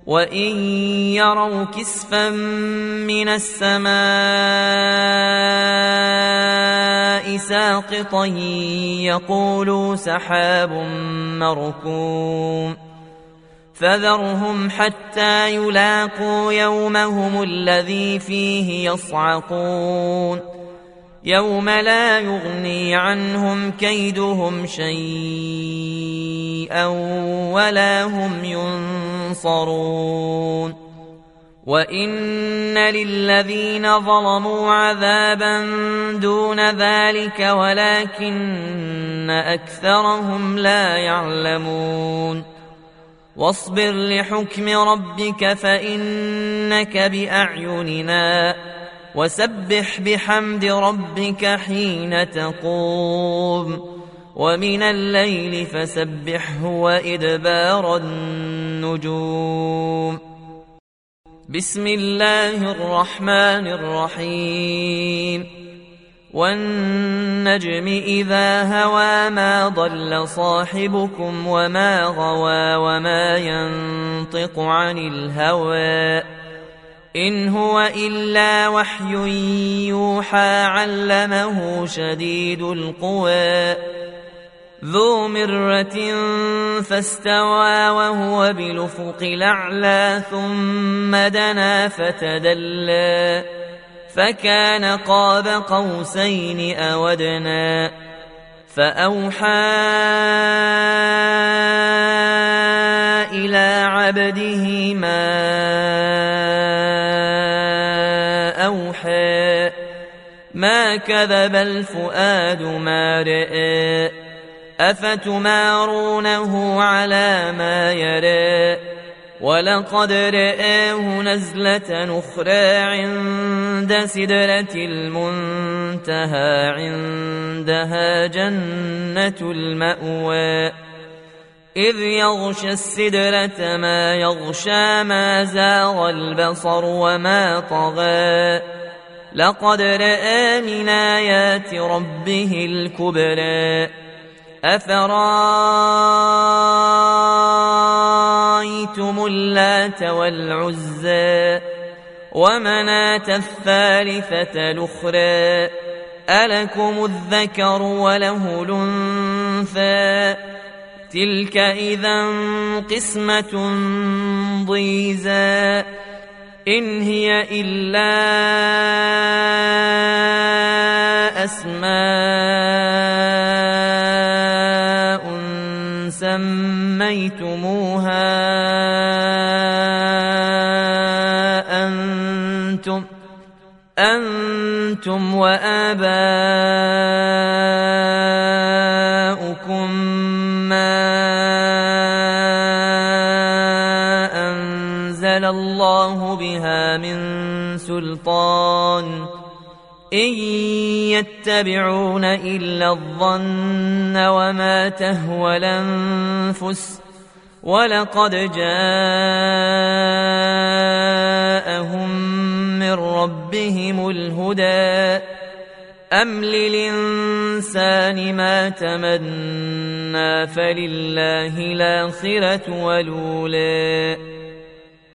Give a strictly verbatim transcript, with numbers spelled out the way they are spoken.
وإن يروا كسفا من السماء ساقطا يقولوا سحاب مركوم فذرهم حتى يلاقوا يومهم الذي فيه يصعقون يوم لا يغني عنهم كيدهم شيئا ولا هم ينصرون وإن للذين ظلموا عذابا دون ذلك ولكن أكثرهم لا يعلمون واصبر لحكم ربك فإنك بأعيننا وسبح بحمد ربك حين تقوم ومن الليل فسبحه وإدبار النجوم بسم الله الرحمن الرحيم والنجم إذا هوى ما ضل صاحبكم وما غوى وما ينطق عن الهوى إن هو إلا وحي يوحى علمه شديد القوى ذو مرة فاستوى وهو بالأفق الأعلى ثم دنا فتدلى فكان قاب قوسين أو أدنى فأوحى إلى عبده ما أوحى ما كذب الفؤاد ما رأى أفتمارونه على ما يرى ولقد رآه نزلة أخرى عند سدرة المنتهى عندها جنة المأوى إذ يغشى السدرة ما يغشى ما زاغ البصر وما طغى لقد رأى من آيات ربه الكبرى أفرأيتم اللات والعزى ومناة الثالثة الأخرى ألكم الذكر وله الأنثى تلك إذا قسمة ضيزى إن هي إلا أسماء سميتموها أنتم أنتم وآباؤكم ما أنزل الله بها من سلطان إن يتبعون إلا الظن وما تهوى الأنفس ولقد جاءهم من ربهم الهدى أم للإنسان ما تمنى فلله الآخرة والأولى